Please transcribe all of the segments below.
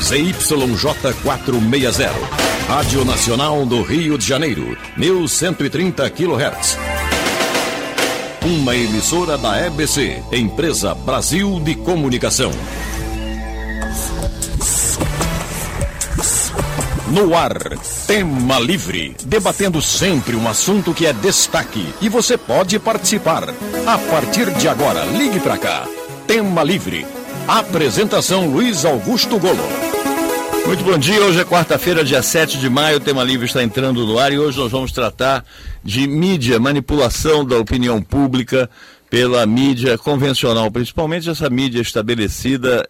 ZYJ 460, Rádio Nacional do Rio de Janeiro, 1130 kHz. Uma emissora da EBC, Empresa Brasil de Comunicação. No ar, Tema Livre, debatendo sempre um assunto que é destaque e você pode participar. A partir de agora, ligue pra cá. Tema Livre. Apresentação Luiz Augusto Golo. Muito bom dia, hoje é quarta-feira, dia 7 de maio, o Tema Livre está entrando no ar e hoje nós vamos tratar de mídia, manipulação da opinião pública pela mídia convencional, principalmente essa mídia estabelecida.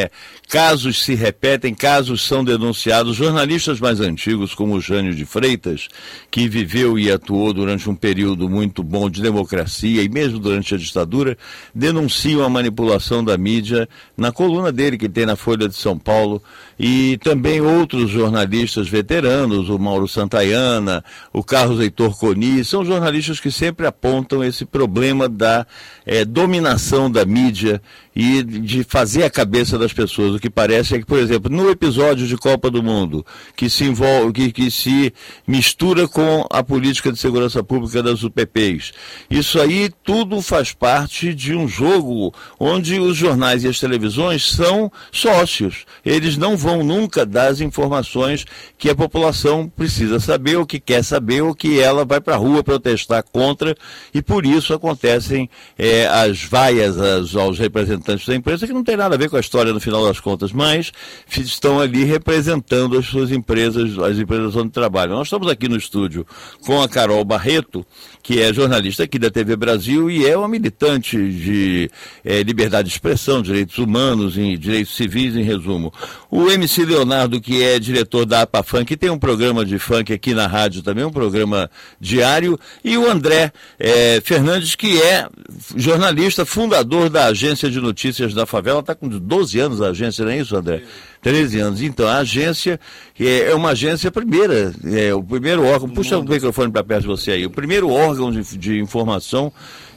Casos se repetem, casos são denunciados. Jornalistas mais antigos, como o Jânio de Freitas, que viveu e atuou durante um período muito bom de democracia e mesmo durante a ditadura, denunciam a manipulação da mídia na coluna dele, que tem na Folha de São Paulo, e também outros jornalistas veteranos, o Mauro Santayana, o Carlos Heitor Coni, são jornalistas que sempre apontam esse problema da dominação da mídia e de fazer a cabeça das pessoas. O que parece é que, por exemplo, no episódio de Copa do Mundo, que se envolve, que se mistura com a política de segurança pública das UPPs, isso aí tudo faz parte de um jogo onde os jornais e as televisões são sócios. Eles não vão nunca dar as informações que a população precisa saber, ou que quer saber, ou que ela vai para a rua protestar contra, e por isso acontecem as vaias aos representantes da empresa, que não tem nada a ver com a história no final das contas, mas estão ali representando as suas empresas, as empresas onde trabalham. Nós estamos aqui no estúdio com a Carol Barreto, que é jornalista aqui da TV Brasil e é uma militante de liberdade de expressão, direitos humanos e direitos civis, em resumo. O MC Leonardo, que é diretor da APA Funk, que tem um programa de funk aqui na rádio também, um programa diário, e o André Fernandes, que é jornalista, fundador da Agência de Notícias da Favela. Está com 12 anos a agência, não é isso, André? 13 anos. Então, a agência é uma agência primeira, o primeiro órgão, puxa o microfone para perto de você aí, o primeiro órgão de informação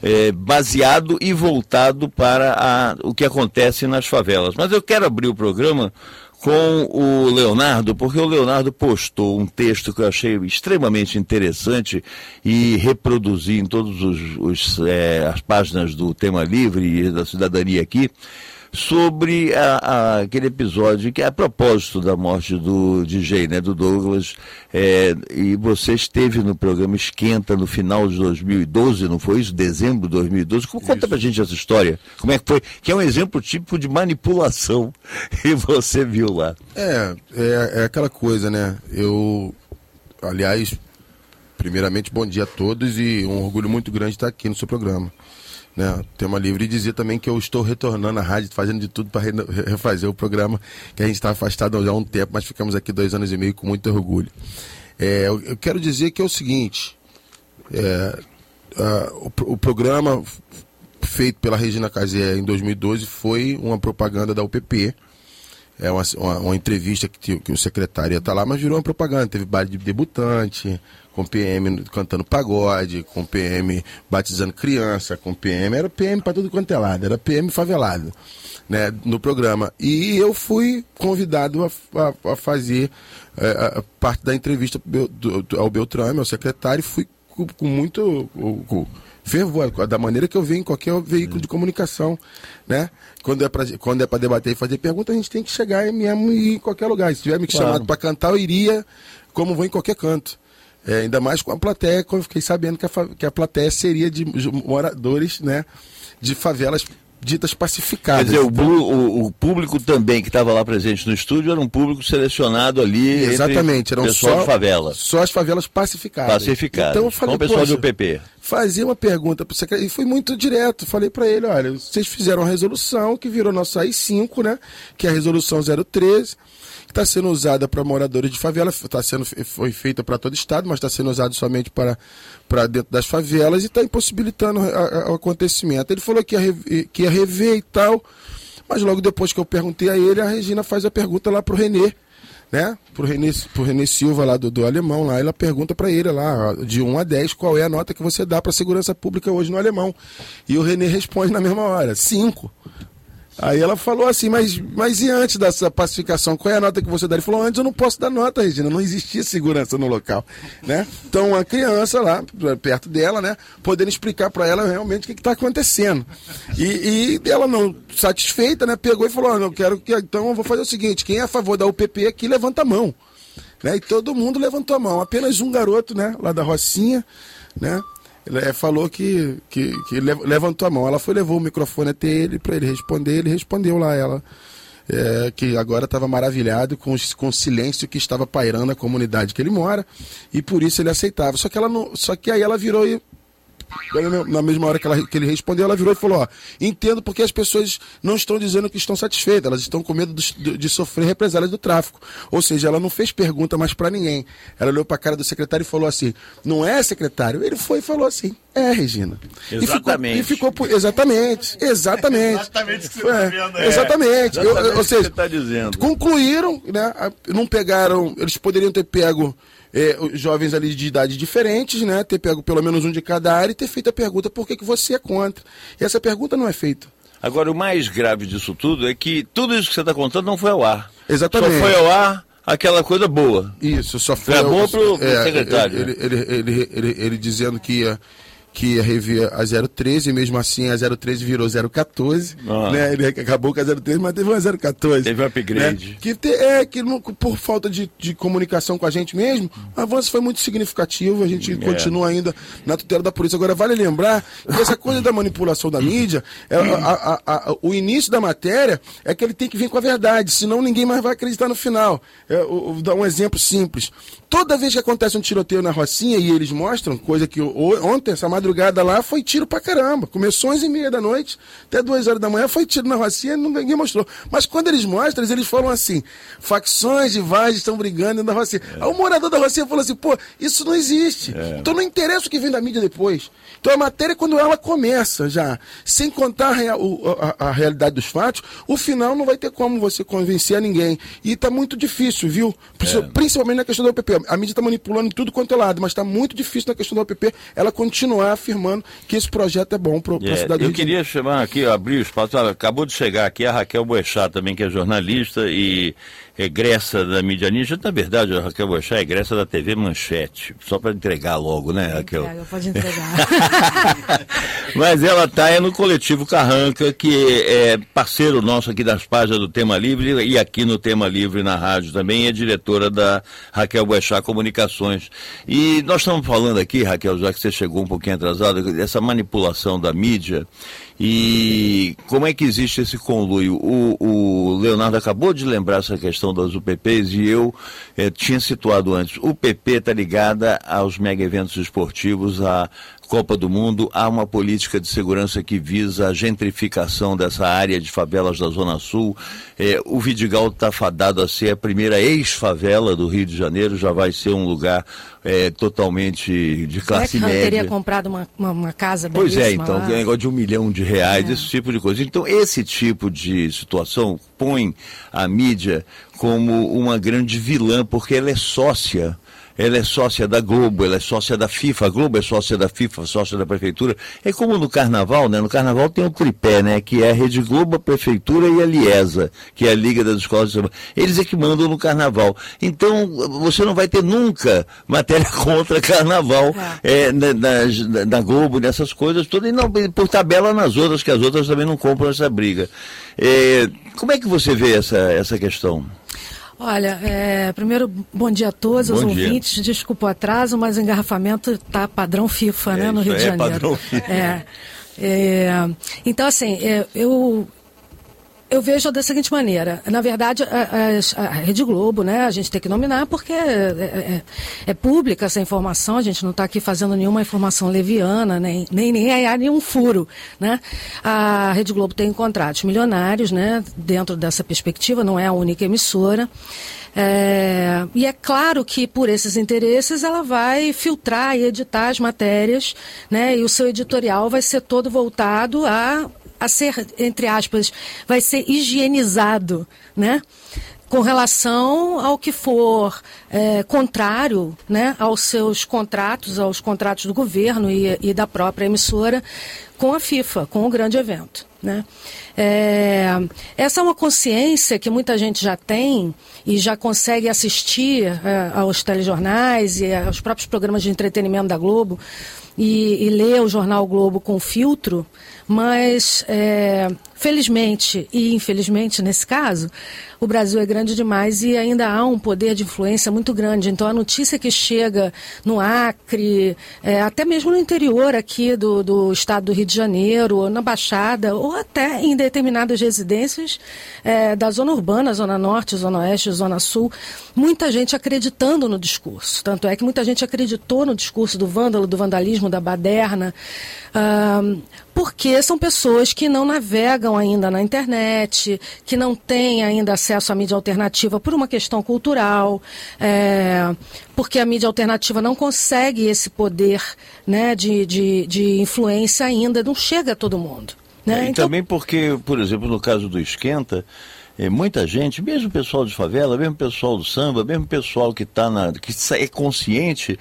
baseado e voltado para o que acontece nas favelas. Mas eu quero abrir o programa com o Leonardo, porque o Leonardo postou um texto que eu achei extremamente interessante e reproduzi em todas as páginas do Tema Livre e da Cidadania aqui, sobre aquele episódio que é a propósito da morte do DJ, do Douglas, e você esteve no programa Esquenta no final de 2012, não foi isso? Dezembro de 2012. Conta pra gente essa história, como é que foi, que é um exemplo típico de manipulação, e você viu lá. É aquela coisa, aliás, primeiramente, bom dia a todos e um orgulho muito grande estar aqui no seu programa. Tema Livre, e dizer também que eu estou retornando à rádio, fazendo de tudo para refazer o programa, que a gente está afastado já há um tempo, mas ficamos aqui 2 anos e meio com muito orgulho. Eu quero dizer que é o seguinte, o programa feito pela Regina Casé em 2012 foi uma propaganda da UPP, uma entrevista que o secretário ia estar lá, mas virou uma propaganda. Teve baile de debutante, com PM cantando pagode, com PM batizando criança, com PM, era PM para tudo quanto é lado, era PM favelado, no programa. E eu fui convidado a fazer parte da entrevista ao Beltrame, ao secretário, e fui com muito fervor, da maneira que eu vejo em qualquer veículo de comunicação, Quando é para debater e fazer pergunta, a gente tem que chegar mesmo e ir em qualquer lugar. Se tiver me chamado para cantar, eu iria como vou em qualquer canto. Ainda mais com a plateia, quando eu fiquei sabendo que a plateia seria de moradores, de favelas ditas pacificadas. Quer dizer, o público também que estava lá presente no estúdio era um público selecionado ali. Exatamente, eram pessoal de favela. Só as favelas pacificadas. Então eu falei, com o pessoal do PP. Fazer uma pergunta para o secretário, e fui muito direto, falei para ele, olha, vocês fizeram uma resolução que virou nossa AI-5, que é a resolução 013, que está sendo usada para moradores de favela, foi feita para todo o estado, mas está sendo usada somente para dentro das favelas e está impossibilitando o acontecimento. Ele falou que ia rever e tal, mas logo depois que eu perguntei a ele, a Regina faz a pergunta lá para o Renê, pro Renê Silva lá do Alemão, lá ela pergunta para ele lá, de 1 a 10, qual é a nota que você dá para a segurança pública hoje no Alemão. E o Renê responde na mesma hora, 5. Aí ela falou assim, mas e antes dessa pacificação, qual é a nota que você dá? Ele falou, antes eu não posso dar nota, Regina, não existia segurança no local, né? Então a criança lá, perto dela, né, podendo explicar para ela realmente o que está acontecendo. E ela não satisfeita, né, pegou e falou, então eu vou fazer o seguinte, quem é a favor da UPP aqui, levanta a mão. Né? E todo mundo levantou a mão, apenas um garoto, né, lá da Rocinha, né, falou que levantou a mão. Ela levou o microfone até ele para ele responder. Ele respondeu lá, ela que agora estava maravilhado com o silêncio que estava pairando na comunidade que ele mora, e por isso ele aceitava. Só que aí ela virou e na mesma hora que ele respondeu, ela virou e falou, entendo porque as pessoas não estão dizendo que estão satisfeitas, elas estão com medo de sofrer represálias do tráfico. Ou seja, ela não fez pergunta mais para ninguém. Ela olhou para a cara do secretário e falou assim, não é, secretário? Ele foi e falou assim, Regina. Exatamente. Exatamente. Exatamente o que você está vendo aí. Exatamente. Ou seja, você tá dizendo. Concluíram, né? Não pegaram, eles poderiam ter pego jovens ali de idades diferentes, né? Ter pego pelo menos um de cada área e ter feito a pergunta por que você é contra. E essa pergunta não é feita. Agora, o mais grave disso tudo é que tudo isso que você está contando não foi ao ar. Exatamente. Só foi ao ar aquela coisa boa. Isso, só foi boa pro secretário. Ele dizendo que ia rever a 013, e mesmo assim a 013 virou 014, né? Ele acabou com a 013, mas teve uma 014. Teve um upgrade. Né? Que por falta de comunicação com a gente mesmo, o avanço foi muito significativo, a gente continua ainda na tutela da polícia. Agora, vale lembrar que essa coisa da manipulação da mídia, o início da matéria é que ele tem que vir com a verdade, senão ninguém mais vai acreditar no final. Vou dar um exemplo simples. Toda vez que acontece um tiroteio na Rocinha, e eles mostram, coisa que ontem, essa madrugada lá, foi tiro pra caramba. Começou às 11h30 da noite, até 2h da manhã, foi tiro na Rocinha, ninguém mostrou. Mas quando eles mostram, eles falam assim, facções de Vargem estão brigando na Rocinha. Aí o morador da Rocinha falou assim, isso não existe. Então não interessa o que vem da mídia depois. Então a matéria, quando ela começa já, sem contar a realidade dos fatos, o final não vai ter como você convencer a ninguém. E tá muito difícil, viu? Principalmente na questão da UPP. A mídia está manipulando em tudo quanto é lado, mas está muito difícil na questão da UPP ela continuar afirmando que esse projeto é bom para a cidade do Rio. Eu queria chamar aqui, abrir o espaço. Acabou de chegar aqui a Raquel Boechat também, que é jornalista e egressa da mídia ninja. Na verdade, a Raquel Boechat é egressa da TV Manchete. Só para entregar logo, né, Raquel? Pode entregar. Mas ela está no Coletivo Carranca, que é parceiro nosso aqui das páginas do Tema Livre e aqui no Tema Livre na rádio também, é diretora da Raquel Boechat Comunicações. E nós estamos falando aqui, Raquel, já que você chegou um pouquinho atrasada, dessa manipulação da mídia e como é que existe esse conluio. O Leonardo acabou de lembrar essa questão das UPPs e eu tinha situado antes. O PP está ligada aos mega eventos esportivos, à Copa do Mundo, há uma política de segurança que visa a gentrificação dessa área de favelas da Zona Sul. O Vidigal está fadado a ser a primeira ex-favela do Rio de Janeiro, já vai ser um lugar totalmente de classe média. Teria comprado uma casa Pois belíssima. é, então, tem um negócio de R$1 milhão, esse tipo de coisa. Então, esse tipo de situação põe a mídia como uma grande vilã, porque ela é sócia. Ela é sócia da Globo, ela é sócia da FIFA, a Globo é sócia da FIFA, sócia da Prefeitura. É como no Carnaval, né? No Carnaval tem o tripé, né? Que é a Rede Globo, a Prefeitura e a Liesa, que é a Liga das Escolas de Samba. Eles é que mandam no Carnaval. Então, você não vai ter nunca matéria contra Carnaval na Globo, nessas coisas todas, e não por tabela nas outras, que as outras também não compram essa briga. Como é que você vê essa questão? Olha, primeiro, bom dia a todos, os ouvintes. Desculpa o atraso, mas o engarrafamento está padrão FIFA, né, no Rio de Janeiro. Padrão FIFA. Então, assim, eu vejo da seguinte maneira. Na verdade, a Rede Globo, né, a gente tem que nominar porque é pública essa informação, a gente não está aqui fazendo nenhuma informação leviana, nem há nenhum furo, né? A Rede Globo tem contratos milionários, né, dentro dessa perspectiva, não é a única emissora. E é claro que por esses interesses ela vai filtrar e editar as matérias, né, e o seu editorial vai ser todo voltado a ser, entre aspas, vai ser higienizado, né? com relação ao que for contrário, né, aos seus contratos, aos contratos do governo e da própria emissora com a FIFA, com o grande evento, né? Essa é uma consciência que muita gente já tem e já consegue assistir aos telejornais e aos próprios programas de entretenimento da Globo e ler o jornal Globo com filtro, mas felizmente e infelizmente nesse caso, o Brasil é grande demais e ainda há um poder de influência muito grande. Então a notícia que chega no Acre, até mesmo no interior aqui do estado do Rio de Janeiro, ou na Baixada, ou até em determinadas residências da zona urbana, zona norte, zona oeste, zona sul, muita gente acreditando no discurso. Tanto é que muita gente acreditou no discurso do vândalo, do vandalismo, da baderna, porque são pessoas que não navegam ainda na internet, que não têm ainda acesso à mídia alternativa por uma questão cultural, porque a mídia alternativa não consegue esse poder, né, de influência ainda, não chega a todo mundo. Né? E então, também porque, por exemplo, no caso do Esquenta, muita gente, mesmo o pessoal de favela, mesmo o pessoal do samba, mesmo o pessoal que é consciente,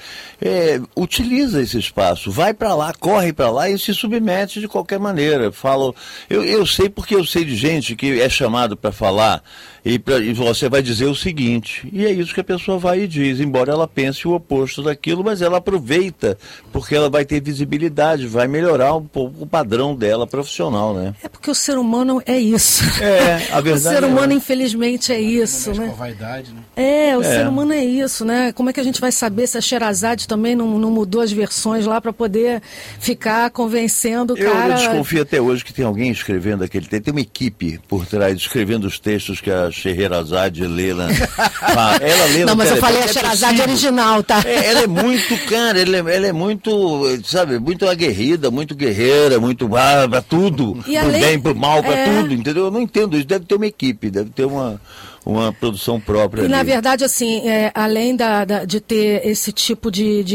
utiliza esse espaço, vai para lá, corre para lá e se submete de qualquer maneira. Eu sei porque eu sei de gente que é chamado para falar e você vai dizer o seguinte, e é isso que a pessoa vai e diz, embora ela pense o oposto daquilo, mas ela aproveita, porque ela vai ter visibilidade, vai melhorar um pouco o padrão dela profissional, né? É porque o ser humano é isso. A verdade o ser humano, infelizmente, é isso, né? Com a vaidade, né? O ser humano é isso, né? Como é que a gente vai saber se a Sherazade também não mudou as versões lá para poder ficar convencendo o cara? Eu desconfio até hoje que tem alguém escrevendo aquele texto, tem uma equipe por trás escrevendo os textos que a Sherazade lê lá. Ela lê. Não, mas eu falei a Sherazade original, tá? Ela é muito, cara, ela é muito, sabe, muito aguerrida, muito guerreira, muito para tudo, pro bem, pro mal, para tudo, entendeu? Eu não entendo isso, deve ter uma equipe, deve ter uma produção própria. E na verdade, assim, além de ter esse tipo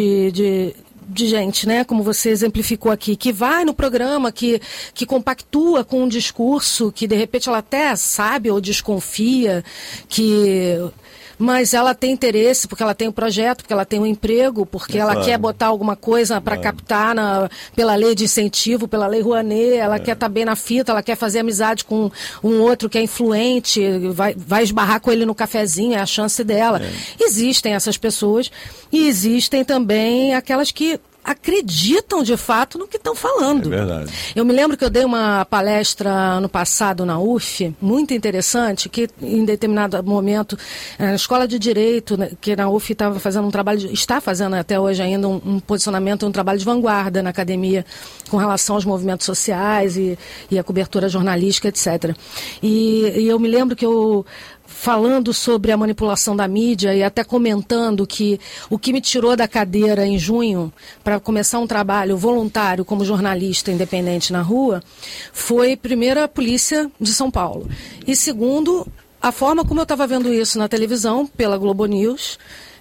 de gente, né, como você exemplificou aqui, que vai no programa, que compactua com um discurso que de repente ela até sabe ou desconfia mas ela tem interesse, porque ela tem um projeto, porque ela tem um emprego, porque ela quer botar alguma coisa para captar pela lei de incentivo, pela lei Rouanet, ela quer estar bem na fita, ela quer fazer amizade com um outro que é influente, vai esbarrar com ele no cafezinho, é a chance dela. Existem essas pessoas e existem também aquelas que acreditam de fato no que estão falando. É verdade. Eu me lembro que eu dei uma palestra ano passado na UF, muito interessante, que em determinado momento, na Escola de Direito, que na UF estava fazendo está fazendo até hoje ainda um posicionamento, um trabalho de vanguarda na academia com relação aos movimentos sociais e a cobertura jornalística, etc. E eu me lembro que falando sobre a manipulação da mídia e até comentando que o que me tirou da cadeira em junho para começar um trabalho voluntário como jornalista independente na rua foi, primeiro, a polícia de São Paulo e, segundo, a forma como eu estava vendo isso na televisão, pela Globo News.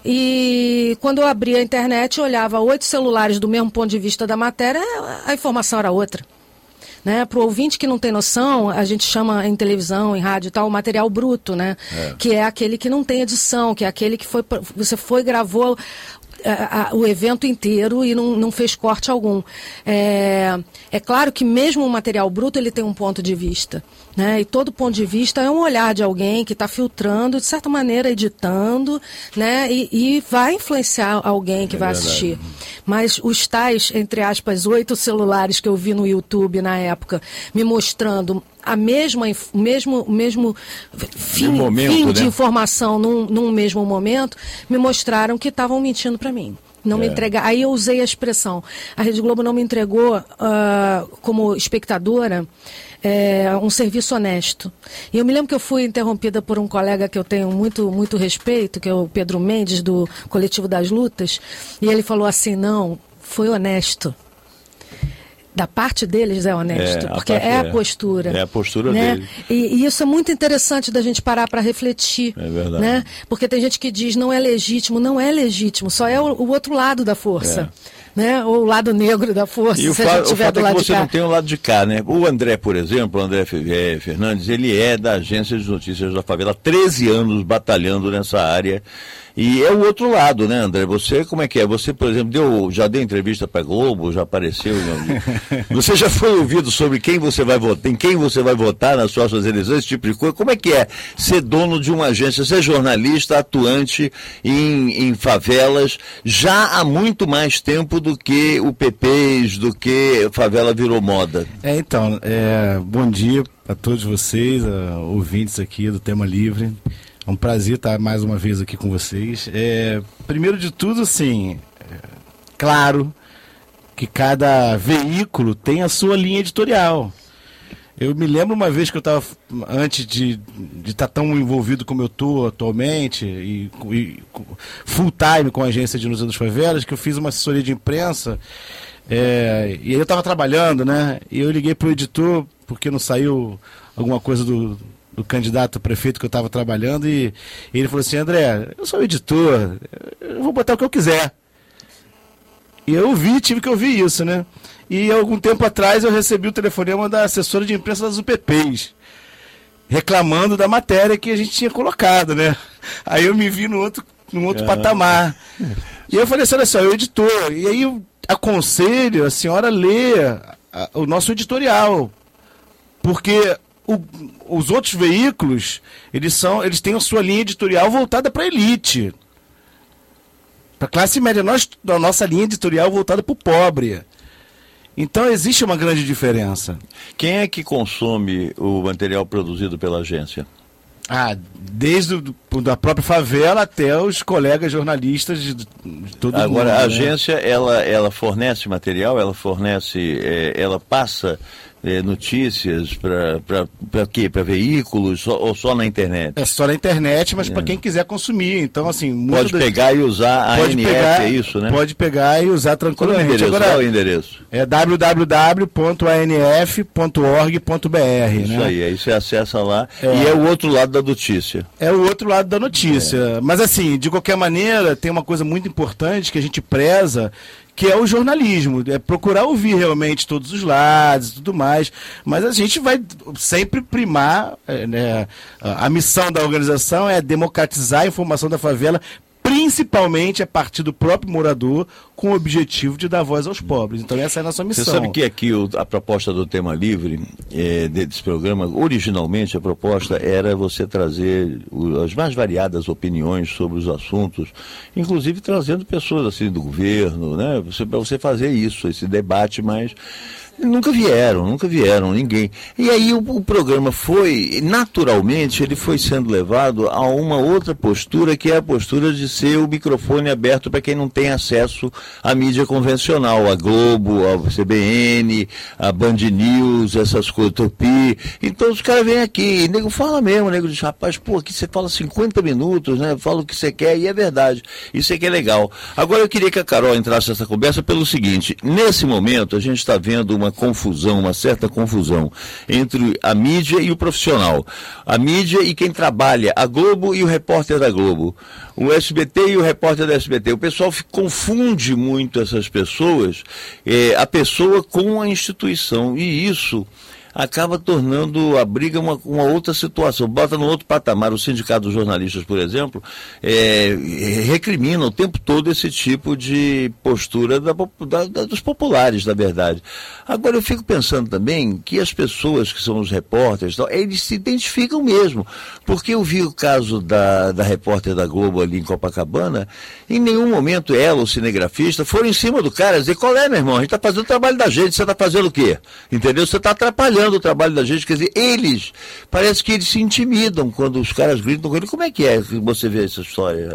E quando eu abria a internet, eu olhava 8 celulares do mesmo ponto de vista da matéria, a informação era outra. Né? Para o ouvinte que não tem noção, a gente chama em televisão, em rádio e tal, o material bruto, né? Que é aquele que não tem edição, que é aquele que você gravou o evento inteiro e não fez corte algum. É claro que mesmo o material bruto ele tem um ponto de vista, né? E todo ponto de vista é um olhar de alguém que está filtrando, de certa maneira editando, né? E vai influenciar alguém que vai assistir. Mas os tais, entre aspas, 8 celulares que eu vi no YouTube na época, me mostrando o mesmo fim de informação num mesmo momento, me mostraram que estavam mentindo para mim. Não me entregar. Aí eu usei a expressão. A Rede Globo não me entregou, como espectadora, um serviço honesto. E eu me lembro que eu fui interrompida por um colega que eu tenho muito, muito respeito, que é o Pedro Mendes, do Coletivo das Lutas, e ele falou assim, não, foi honesto. Da parte deles é honesto, porque é a postura. É a postura né? deles. E isso é muito interessante da gente parar para refletir. É verdade. Né? Porque tem gente que diz não é legítimo, só é o outro lado da força. né? Ou o lado negro da força, e se a gente tiver do lado de cá. Você não tem o lado de cá, né? O André, por exemplo, o André Fernandes, ele é da Agência de Notícias da Favela, há 13 anos batalhando nessa área. E é o outro lado, né, André? Você, como é que é? Você, por exemplo, já deu entrevista para Globo, já apareceu. Você já foi ouvido sobre quem você vai votar, em quem você vai votar nas suas eleições, esse tipo de coisa? Como é que é ser dono de uma agência, ser jornalista atuante em favelas já há muito mais tempo do que o PPs, do que favela virou moda? Então, bom dia a todos vocês, ouvintes aqui do Tema Livre. É um prazer estar mais uma vez aqui com vocês. Primeiro de tudo, assim, claro que cada veículo tem a sua linha editorial. Eu me lembro uma vez que eu estava, antes de estar tão envolvido como eu estou atualmente, e full time com a Agência de Notícias das Favelas, que eu fiz uma assessoria de imprensa, e aí eu estava trabalhando, né? E eu liguei para o editor, porque não saiu alguma coisa do candidato a prefeito que eu estava trabalhando, e ele falou assim: André, eu sou editor, eu vou botar o que eu quiser. E eu tive que ouvir isso, né? E algum tempo atrás eu recebi o telefonema da assessora de imprensa das UPPs, reclamando da matéria que a gente tinha colocado, né? Aí eu me vi num outro patamar. E eu falei assim: olha só, eu editor, e aí eu aconselho a senhora ler o nosso editorial, porque os outros veículos, eles têm a sua linha editorial voltada para a elite, para a classe média. A nossa linha editorial voltada para o pobre. Então existe uma grande diferença. Quem é que consome o material produzido pela agência? Desde da própria favela até os colegas jornalistas de todo mundo. Agora, a agência, ela fornece material, ela passa notícias para quê? Para veículos ou só na internet? É só na internet, mas para quem quiser consumir. Então, assim, pode pegar e usar a ANF, é isso, né? Pode pegar e usar tranquilamente. Qual é o endereço? É www.anf.org.br. Isso aí, aí você acessa lá. E é o outro lado da notícia. É o outro lado da notícia. Mas, assim, de qualquer maneira, tem uma coisa muito importante que a gente preza, que é o jornalismo, é procurar ouvir realmente todos os lados e tudo mais, mas a gente vai sempre primar, né, a missão da organização é democratizar a informação da favela, principalmente a partir do próprio morador, com o objetivo de dar voz aos pobres. Então essa é a nossa missão. Você sabe que aqui a proposta do Tema Livre, desse programa, originalmente a proposta era você trazer as mais variadas opiniões sobre os assuntos, inclusive trazendo pessoas assim do governo, né? Para você fazer isso, esse debate, mas nunca vieram ninguém. E aí o programa naturalmente, ele foi sendo levado a uma outra postura, que é a postura de ser o microfone aberto para quem não tem acesso à mídia convencional, a Globo, a CBN, a Band News, essas coisas, Tupi. Então os caras vêm aqui, e nego fala mesmo, nego diz: rapaz, aqui você fala 50 minutos, né? Fala o que você quer, e é verdade. Isso é que é legal. Agora eu queria que a Carol entrasse nessa conversa pelo seguinte: nesse momento a gente está vendo uma certa confusão entre a mídia e o profissional. A mídia e quem trabalha, a Globo e o repórter da Globo. O SBT e o repórter da SBT. O pessoal confunde muito essas pessoas, a pessoa com a instituição. E isso acaba tornando a briga uma outra situação, bota no outro patamar. O Sindicato dos Jornalistas, por exemplo, recrimina o tempo todo esse tipo de postura dos populares, na verdade. Agora eu fico pensando também que as pessoas que são os repórteres, eles se identificam mesmo, porque eu vi o caso da repórter da Globo ali em Copacabana, em nenhum momento ela, o cinegrafista, foram em cima do cara dizer: qual é, meu irmão, a gente está fazendo o trabalho da gente, você está fazendo o quê? Entendeu? Você está atrapalhando o trabalho da gente. Quer dizer, parece que eles se intimidam quando os caras gritam com ele. Como é que você vê essa história?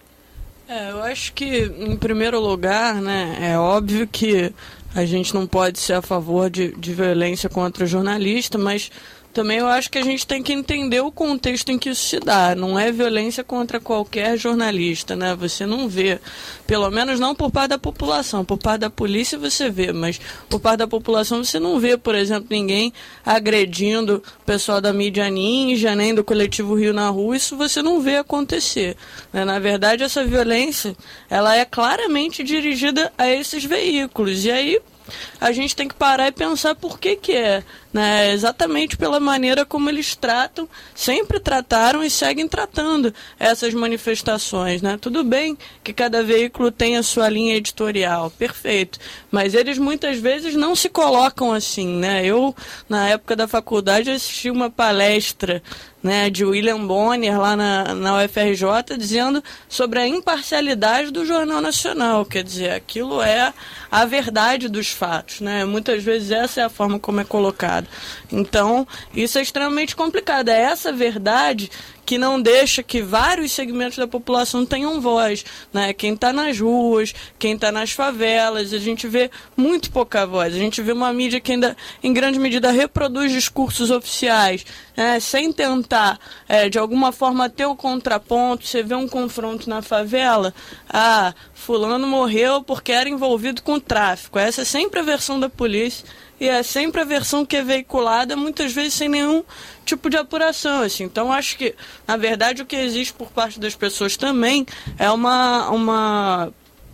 Eu acho que, em primeiro lugar, né, é óbvio que a gente não pode ser a favor de violência contra o jornalista, mas também eu acho que a gente tem que entender o contexto em que isso se dá. Não é violência contra qualquer jornalista, né? Você não vê, pelo menos não por parte da população. Por parte da polícia você vê, mas por parte da população você não vê, por exemplo, ninguém agredindo o pessoal da mídia ninja, nem do Coletivo Rio na rua. Isso você não vê acontecer, né? Na verdade, essa violência, ela é claramente dirigida a esses veículos. E aí a gente tem que parar e pensar por que é, né? Exatamente pela maneira como eles tratam, sempre trataram e seguem tratando essas manifestações, né? Tudo bem que cada veículo tem a sua linha editorial, perfeito, mas eles muitas vezes não se colocam assim, né? Eu, na época da faculdade, assisti uma palestra, né, de William Bonner lá na UFRJ, dizendo sobre a imparcialidade do Jornal Nacional. Quer dizer, aquilo é a verdade dos fatos, né? Muitas vezes essa é a forma como é colocado. Então, isso é extremamente complicado. É essa verdade que não deixa que vários segmentos da população tenham voz, né? Quem está nas ruas, quem está nas favelas, a gente vê muito pouca voz. A gente vê uma mídia que ainda, em grande medida, reproduz discursos oficiais, né? Sem tentar, de alguma forma, ter um contraponto. Você vê um confronto na favela, fulano morreu porque era envolvido com tráfico. Essa é sempre a versão da polícia. E é sempre a versão que é veiculada, muitas vezes sem nenhum tipo de apuração, assim. Então, acho que, na verdade, o que existe por parte das pessoas também é uma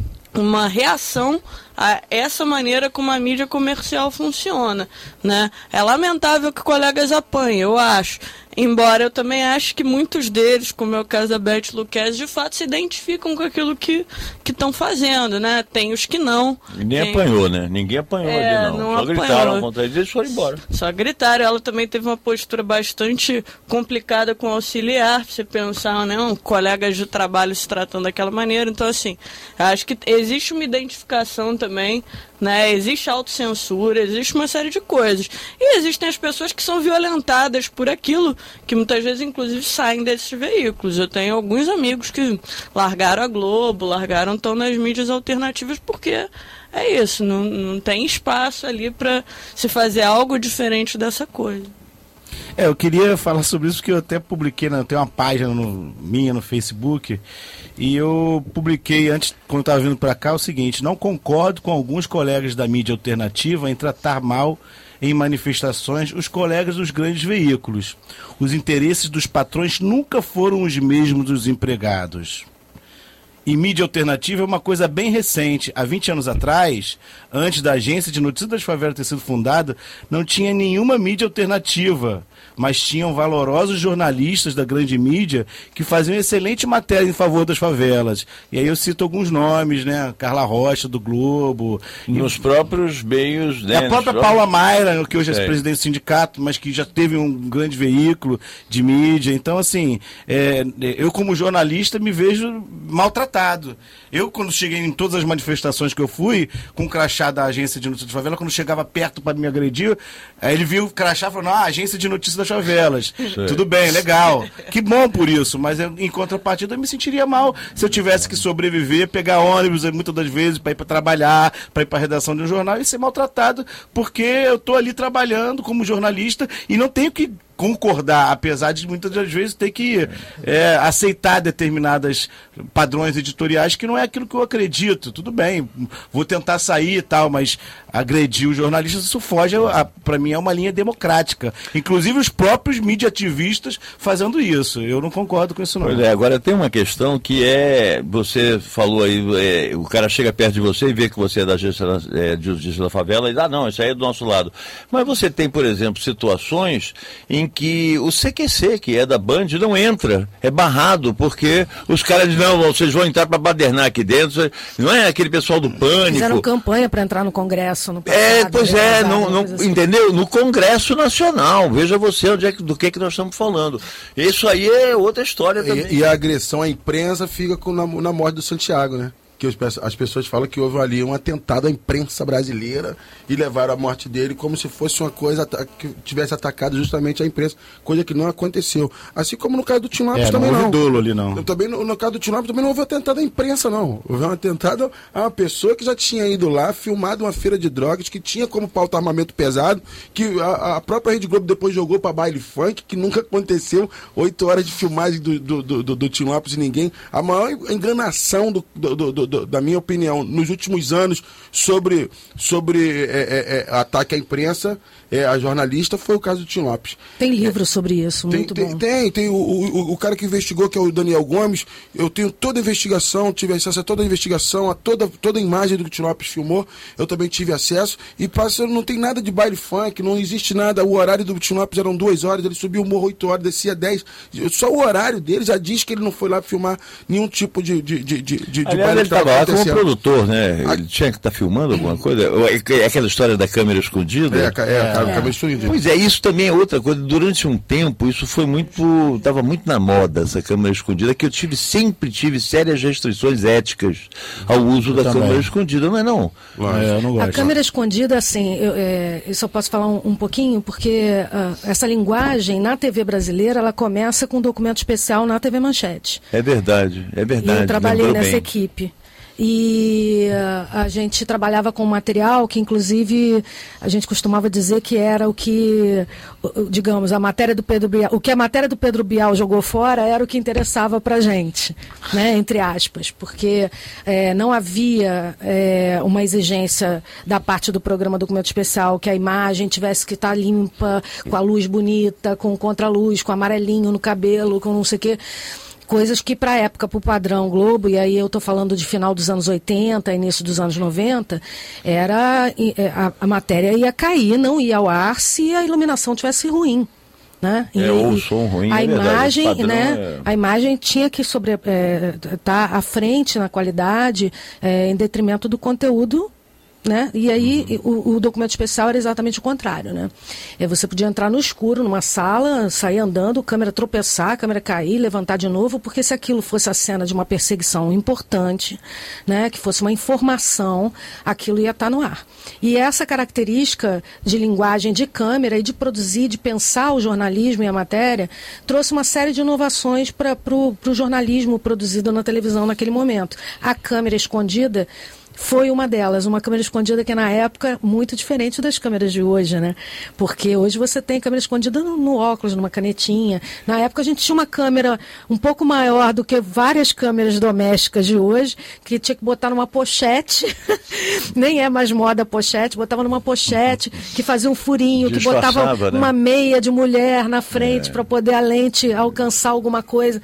reação a essa maneira como a mídia comercial funciona, né? É lamentável que colegas apanhem, eu acho. Embora eu também acho que muitos deles, como é o caso da Beth Luquezzi, de fato se identificam com aquilo que estão fazendo, né? Tem os que não. Ninguém apanhou, né? Ninguém apanhou ali, não. Só gritaram contra eles e foram embora. Só gritaram. Ela também teve uma postura bastante complicada com o auxiliar, pra você pensar, né? Colegas de trabalho se tratando daquela maneira. Então, assim, acho que existe uma identificação também, né? Existe autocensura, existe uma série de coisas. E existem as pessoas que são violentadas por aquilo, que muitas vezes, inclusive, saem desses veículos. Eu tenho alguns amigos que largaram a Globo, estão nas mídias alternativas, porque é isso, não tem espaço ali para se fazer algo diferente dessa coisa. Eu queria falar sobre isso, porque eu até publiquei, tem uma página minha no Facebook, e eu publiquei antes, quando eu estava vindo para cá, o seguinte: não concordo com alguns colegas da mídia alternativa em tratar mal em manifestações os colegas dos grandes veículos. Os interesses dos patrões nunca foram os mesmos dos empregados. E mídia alternativa é uma coisa bem recente. Há 20 anos atrás, antes da Agência de Notícias das Favelas ter sido fundada, não tinha nenhuma mídia alternativa, mas tinham valorosos jornalistas da grande mídia que faziam excelente matéria em favor das favelas. E aí eu cito alguns nomes, né? Carla Rocha, do Globo. Nos próprios meios, né? A própria Paula Mayra, que hoje é presidente do sindicato, mas que já teve um grande veículo de mídia. Então, assim, eu como jornalista me vejo maltratado. Eu, quando cheguei em todas as manifestações que eu fui, com o crachá da Agência de Notícias das Favelas, quando chegava perto para me agredir, aí ele viu o crachá e falou: Agência de Notícias das Favelas. Tudo bem, legal. Que bom por isso, mas em contrapartida eu me sentiria mal se eu tivesse que sobreviver, pegar ônibus muitas das vezes para ir para trabalhar, para ir para a redação de um jornal e ser maltratado, porque eu estou ali trabalhando como jornalista e não tenho que concordar, apesar de muitas das vezes ter que aceitar determinados padrões editoriais que não é aquilo que eu acredito. Tudo bem, vou tentar sair e tal, mas agredir os jornalistas, isso foge, para mim, é uma linha democrática. Inclusive os próprios mediativistas fazendo isso. Eu não concordo com isso, não. Pois agora tem uma questão que você falou aí, o cara chega perto de você e vê que você é da Agência de Justiça da Favela e não, isso aí é do nosso lado. Mas você tem, por exemplo, situações em que o CQC, que é da Band, não entra, é barrado, porque os caras dizem: não, vocês vão entrar para badernar aqui dentro, não é aquele pessoal do Pânico. Fizeram campanha para entrar no Congresso no passado. Assim. Entendeu? No Congresso Nacional, veja você do que nós estamos falando. Isso aí é outra história também. E a agressão à imprensa fica na morte do Santiago, né? que as pessoas falam que houve ali um atentado à imprensa brasileira e levaram a morte dele como se fosse uma coisa que tivesse atacado justamente a imprensa, coisa que não aconteceu. Assim como no caso do Tim Lopes também não. Não houve dolo ali, não. Também, no caso do Tim Lopes também não houve atentado à imprensa, não. Houve um atentado a uma pessoa que já tinha ido lá, filmado uma feira de drogas, que tinha como pauta armamento pesado, que a própria Rede Globo depois jogou para baile funk, que nunca aconteceu, 8 horas de filmagem do Tim Lopes e ninguém. A maior enganação da minha opinião nos últimos anos sobre ataque à imprensa, a jornalista, foi o caso do Tim Lopes. Tem livro sobre isso, muito bom. Tem o cara que investigou, que é o Daniel Gomes. Eu tenho toda a investigação, tive acesso a toda a investigação, a toda a imagem do que o Tim Lopes filmou, eu também tive acesso, e não tem nada de baile funk, não existe nada. O horário do Tim Lopes eram 2 horas, ele subiu o morro 8 horas, descia 10. Só o horário dele já diz que ele não foi lá filmar nenhum tipo de Aliás, baile. Ele estava lá como produtor, né? Ele tinha que estar filmando alguma coisa? É aquela história da câmera escondida? A câmera escondida. Pois é, isso também é outra coisa. Durante um tempo, isso foi estava muito na moda, essa câmera escondida, que eu sempre tive sérias restrições éticas ao uso da câmera escondida, não é não? Eu não gosto. A câmera escondida, assim, isso eu posso falar um pouquinho, porque essa linguagem na TV brasileira, ela começa com um documento especial na TV Manchete. É verdade. E eu trabalhei nessa equipe. E a gente trabalhava com material que, inclusive, a gente costumava dizer que era o que, digamos, a matéria do Pedro Bial, o que a matéria do Pedro Bial jogou fora era o que interessava para a gente, né, entre aspas, porque não havia uma exigência da parte do programa Documento Especial que a imagem tivesse que estar limpa, com a luz bonita, com contraluz, com amarelinho no cabelo, com não sei o quê. Coisas que, para a época, para o padrão Globo, e aí eu estou falando de final dos anos 80, início dos anos 90, a matéria ia cair, não ia ao ar se a iluminação tivesse ruim. Né? Ou o som ruim, a imagem, a imagem tinha que estar à frente na qualidade, em detrimento do conteúdo. Né? E aí o documento especial era exatamente o contrário, né? Você podia entrar no escuro, numa sala, sair andando, a câmera tropeçar, a câmera cair, levantar de novo, porque se aquilo fosse a cena de uma perseguição importante, né, que fosse uma informação, aquilo ia estar no ar. E essa característica de linguagem de câmera e de produzir, de pensar o jornalismo e a matéria, trouxe uma série de inovações para o jornalismo produzido na televisão naquele momento. A câmera escondida foi uma delas, uma câmera escondida que na época muito diferente das câmeras de hoje, né? Porque hoje você tem câmera escondida no óculos, numa canetinha. Na época a gente tinha uma câmera um pouco maior do que várias câmeras domésticas de hoje, que tinha que botar numa pochete, nem é mais moda pochete, botava numa pochete que fazia um furinho, que botava uma meia de mulher na frente para poder a lente alcançar alguma coisa.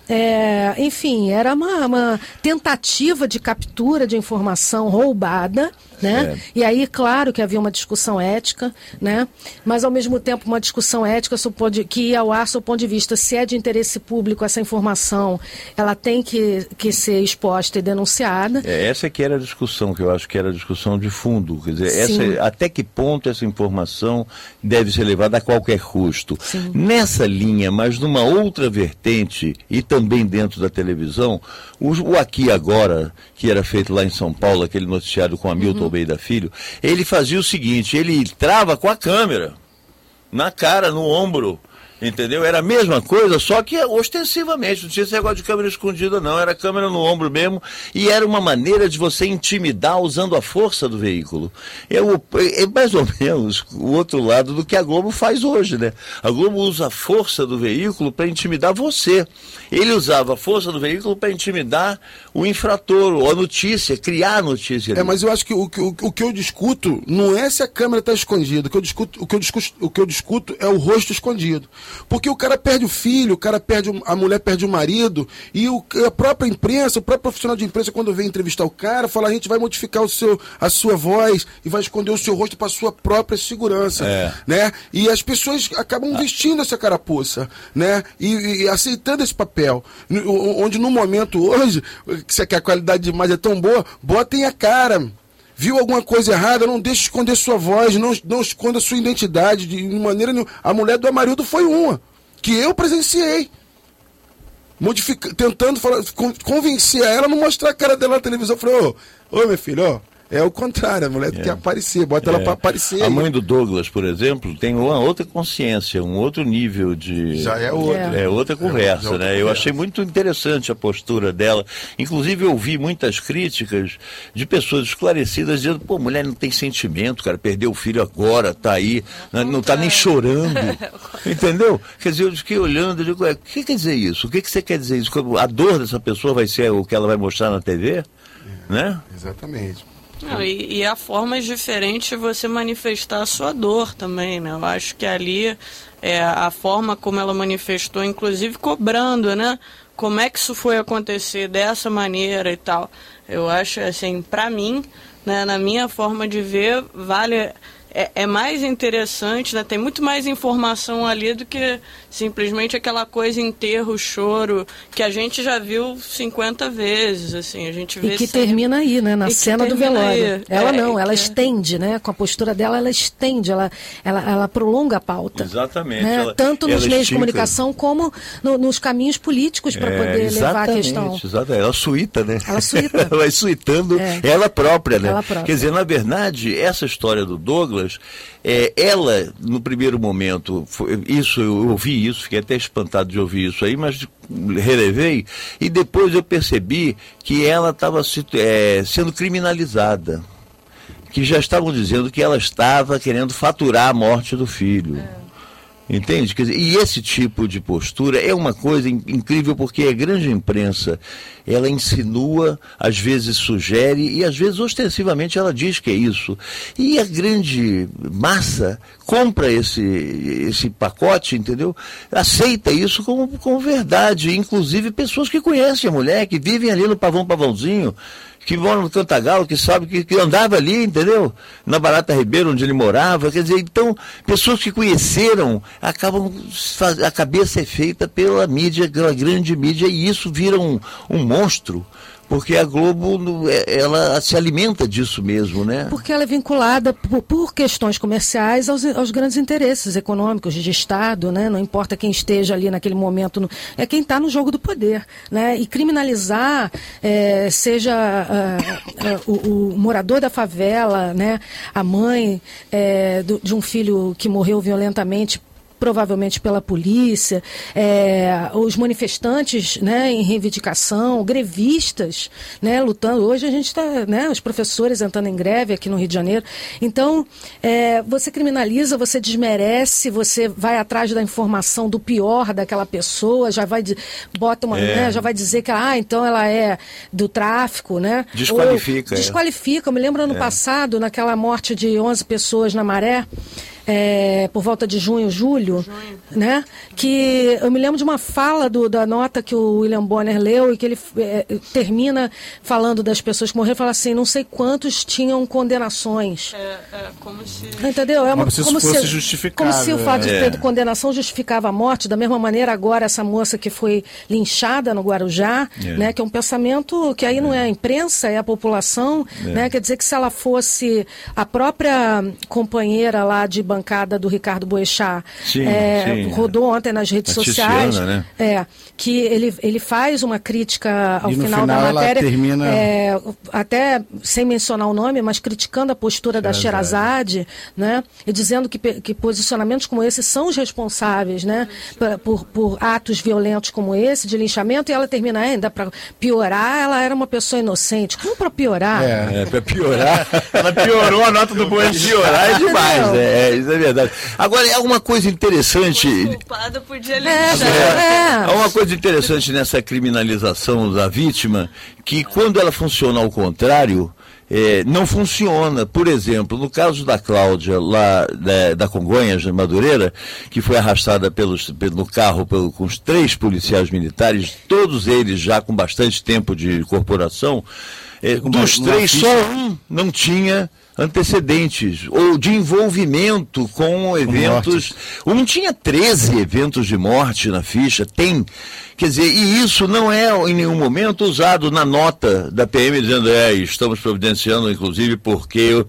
Enfim, era uma tentativa de captura de informação roubada, né? E aí, claro que havia uma discussão ética, né? Mas ao mesmo tempo uma discussão ética que ia ao ar sob o ponto de vista se é de interesse público essa informação, ela tem que ser exposta e denunciada. Essa que era a discussão, que eu acho que era a discussão de fundo, quer dizer, até que ponto essa informação deve ser levada a qualquer custo. Sim. Nessa linha, mas numa outra vertente e também dentro da televisão, o Aqui Agora, que era feito lá em São Paulo, aquele noticiário com Hamilton Almeida Filho, ele fazia o seguinte, ele entrava com a câmera na cara, no ombro, entendeu? Era a mesma coisa, só que ostensivamente, não tinha esse negócio de câmera escondida não, era câmera no ombro mesmo, e era uma maneira de você intimidar usando a força do veículo. É mais ou menos o outro lado do que a Globo faz hoje, né? A Globo usa a força do veículo para intimidar você. Ele usava a força do veículo para intimidar o infrator, ou a notícia, criar a notícia. Mas eu acho que o que eu discuto não é se a câmera está escondida, o que eu discuto é o rosto escondido. Porque o cara perde o filho, a mulher perde o marido, e a própria imprensa, o próprio profissional de imprensa, quando vem entrevistar o cara, fala, a gente vai modificar a sua voz e vai esconder o seu rosto para sua própria segurança, né? E as pessoas acabam vestindo essa carapuça, né? E aceitando esse papel, onde no momento hoje, que a qualidade de imagem é tão boa, botem a cara. Viu alguma coisa errada, não deixe esconder sua voz, não esconda sua identidade de maneira nenhuma. A mulher do Amarildo foi uma, que eu presenciei. tentando convencer ela a não mostrar a cara dela na televisão. Eu falei, ô meu filho, ó. É o contrário, a mulher quer aparecer, bota ela para aparecer. A mãe do Douglas, por exemplo, tem uma outra consciência, um outro nível de... Já é outro. É outra conversa, né? Eu achei muito interessante a postura dela. Inclusive, eu ouvi muitas críticas de pessoas esclarecidas dizendo, pô, mulher não tem sentimento, cara, perdeu o filho agora, tá aí, não tá nem chorando. Entendeu? Quer dizer, eu fiquei olhando e digo, o que quer dizer isso? O que você quer dizer isso? A dor dessa pessoa vai ser o que ela vai mostrar na TV? Né? Exatamente. Não, e há formas diferentes de você manifestar a sua dor também, né? Eu acho que ali a forma como ela manifestou, inclusive cobrando, né? Como é que isso foi acontecer dessa maneira e tal. Eu acho, assim, pra mim, né, na minha forma de ver, vale... É mais interessante, né? Tem muito mais informação ali do que simplesmente aquela coisa enterro, choro, que a gente já viu 50 vezes, assim, a gente vê... E que termina aí, né? Na cena do velório. Aí. Ela estende, né? Com a postura dela, ela estende, ela prolonga a pauta. Exatamente. Né? Tanto nos meios de comunicação como nos caminhos políticos para poder levar a questão. Exatamente, ela suíta, né? Ela suíta. Ela vai suitando ela própria, né? Ela própria. Quer dizer, na verdade, essa história do Douglas, ela, no primeiro momento, eu ouvi isso, fiquei até espantado de ouvir isso aí, mas relevei, e depois eu percebi que ela estava sendo criminalizada, que já estavam dizendo que ela estava querendo faturar a morte do filho. Entende? Quer dizer, e esse tipo de postura é uma coisa incrível, porque a grande imprensa, ela insinua, às vezes sugere, e às vezes ostensivamente ela diz que é isso. E a grande massa compra esse pacote, entendeu? Aceita isso como verdade. Inclusive pessoas que conhecem a mulher, que vivem ali no Pavãozinho, que moram no Cantagalo, que sabe que andava ali, entendeu? Na Barata Ribeiro, onde ele morava. Quer dizer, então, pessoas que conheceram, a cabeça é feita pela mídia, pela grande mídia, e isso vira um monstro. Porque a Globo, ela se alimenta disso mesmo, né? Porque ela é vinculada por questões comerciais aos grandes interesses econômicos de Estado, né? Não importa quem esteja ali naquele momento, é quem está no jogo do poder, né? E criminalizar, seja o morador da favela, né? A mãe de um filho que morreu violentamente, provavelmente pela polícia, os manifestantes, né, em reivindicação, grevistas, né, lutando. Hoje a gente está, né, os professores entrando em greve aqui no Rio de Janeiro. Então, você criminaliza, você desmerece, você vai atrás da informação do pior daquela pessoa, já vai né, já vai dizer que então ela é do tráfico, né? Desqualifica. Desqualifica. Eu me lembro ano passado, naquela morte de 11 pessoas na Maré, por volta de julho, né? Que eu me lembro de uma fala da nota que o William Bonner leu, e que ele termina falando das pessoas que morreram, fala assim, não sei quantos tinham condenações. Como se... Entendeu? Como se fosse justificável. Como se o fato de ter condenação justificava a morte. Da mesma maneira, agora, essa moça que foi linchada no Guarujá, né? Que é um pensamento que aí não é a imprensa, é a população, né? Quer dizer que se ela fosse a própria companheira lá de bancada do Ricardo Boechat, rodou ontem nas redes sociais, Tiziana, né? Que ele faz uma crítica ao final da ela matéria, termina... até sem mencionar o nome, mas criticando a postura da Sherazade, né? E dizendo que posicionamentos como esse são os responsáveis, né? Por atos violentos como esse, de linchamento, e ela termina ainda para piorar, ela era uma pessoa inocente. Como para piorar? Para piorar, ela piorou a nota do Boechat. Piorar é demais, isso é verdade. Agora, é uma coisa interessante... O culpado podia linchar. Há uma coisa interessante nessa criminalização da vítima, que quando ela funciona ao contrário, não funciona. Por exemplo, no caso da Cláudia, lá da Congonhas, de Madureira, que foi arrastada no carro com os 3 policiais militares, todos eles já com bastante tempo de corporação, dos 3, só um não tinha antecedentes ou de envolvimento com eventos. Um tinha 13 eventos de morte na ficha, tem. Quer dizer, e isso não é em nenhum momento usado na nota da PM dizendo estamos providenciando, inclusive, porque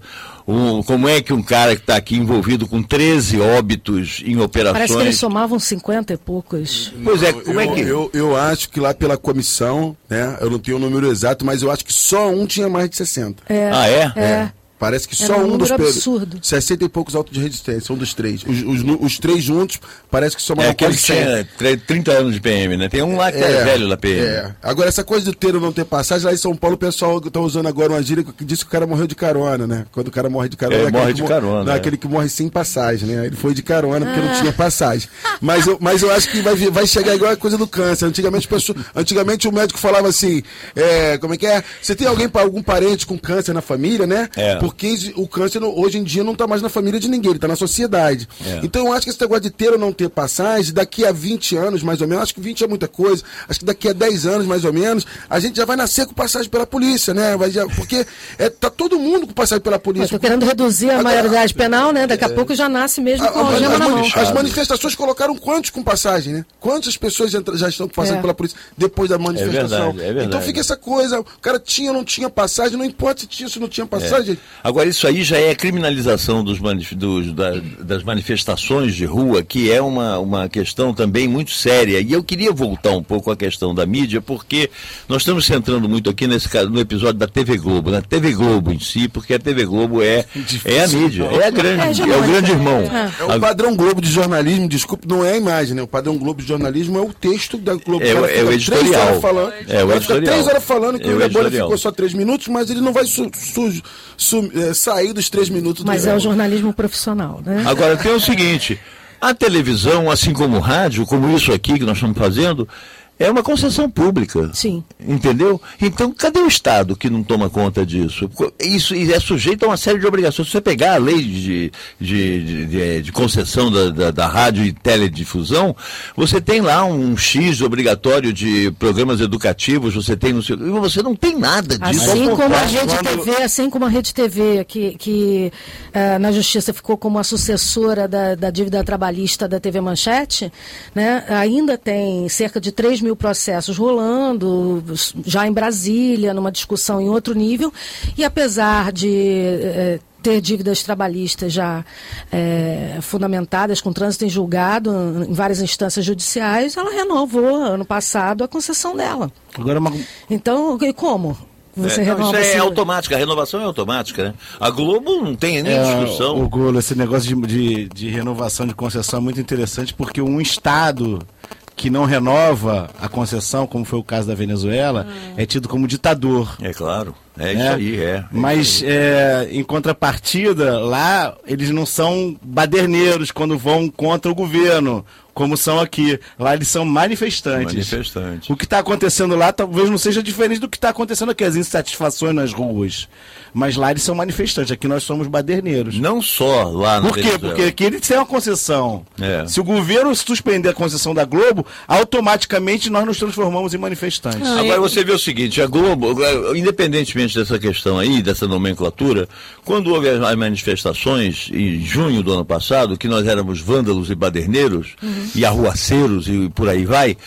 como é que um cara que está aqui envolvido com 13 óbitos em operações... Parece que eles somavam 50 e poucos. Pois é, como é que... Eu acho que lá pela comissão, né, eu não tenho o número exato, mas eu acho que só um tinha mais de 60. Ah, é? É. Parece que só um dos absurdo. 60 e poucos autos de resistência, um dos três. Os três juntos, parece que somaram aquele que tinha 30 anos de PM, né? Tem um lá que é velho da PM. Agora, essa coisa de ter ou não ter passagem, lá em São Paulo o pessoal está usando agora uma gíria que diz que o cara morreu de carona, né? Quando o cara morre de carona, morre de carona. Não é aquele que morre sem passagem, né? Ele foi de carona porque não tinha passagem. Mas eu acho que vai chegar igual a coisa do câncer. Antigamente o médico falava assim, como é que é? Você tem algum parente com câncer na família, né? Porque o câncer hoje em dia não está mais na família de ninguém, ele está na sociedade. Então eu acho que esse negócio de ter ou não ter passagem, daqui a 20 anos mais ou menos, acho que 20 é muita coisa, acho que daqui a 10 anos mais ou menos, a gente já vai nascer com passagem pela polícia, né? Porque tá todo mundo com passagem pela polícia. Estou querendo reduzir a maioridade penal, né? Daqui a pouco já nasce mesmo com a algema na mão. As manifestações colocaram quantos com passagem, né? Quantas pessoas já estão com passagem pela polícia depois da manifestação? É verdade. Então fica essa coisa, o cara tinha ou não tinha passagem, não importa se tinha ou não tinha passagem. Agora isso aí já é criminalização das manifestações de rua, que é uma questão também muito séria. E eu queria voltar um pouco à questão da mídia, porque nós estamos centrando muito aqui no episódio da TV Globo, na TV Globo em si, porque a TV Globo é a mídia, é o grande irmão. É o padrão Globo de jornalismo, desculpe, não é a imagem, né? O padrão Globo de jornalismo é o texto da Globo. É o editorial. O editorial. 3 horas falando que o Rebolo ficou só 3 minutos, mas ele não vai sair dos 3 minutos. Mas é o jornalismo profissional, né? Agora tem o seguinte, a televisão, assim como o rádio, como isso aqui que nós estamos fazendo, é uma concessão pública. Sim. Entendeu? Então, cadê o Estado que não toma conta disso? Isso é sujeito a uma série de obrigações. Se você pegar a lei de concessão da rádio e teledifusão, você tem lá um X obrigatório de programas educativos, você tem no seu... Você não tem nada disso. Assim como a Rede TV, que na Justiça ficou como a sucessora da dívida trabalhista da TV Manchete, né? Ainda tem cerca de 3 mil processos rolando, já em Brasília, numa discussão em outro nível, e apesar de ter dívidas trabalhistas já fundamentadas, com trânsito em julgado, em várias instâncias judiciais, ela renovou, ano passado, a concessão dela. Então, e como? Você renova isso é automática, a renovação é automática, né? A Globo não tem nem discussão. O Golo, esse negócio de renovação de concessão é muito interessante, porque um Estado que não renova a concessão, como foi o caso da Venezuela, é tido como ditador. É claro, isso aí, Mas, em contrapartida, lá eles não são baderneiros quando vão contra o governo, como são aqui. Lá eles são manifestantes. O que está acontecendo lá talvez não seja diferente do que está acontecendo aqui, as insatisfações nas ruas. Mas lá eles são manifestantes, aqui nós somos baderneiros. Não só lá na Venezuela. Por quê? Porque aqui eles têm uma concessão. Se o governo suspender a concessão da Globo, automaticamente nós nos transformamos em manifestantes. Agora você vê o seguinte, a Globo, independentemente dessa questão aí, dessa nomenclatura, quando houve as manifestações, em junho do ano passado, que nós éramos vândalos e baderneiros, e arruaceiros e por aí vai,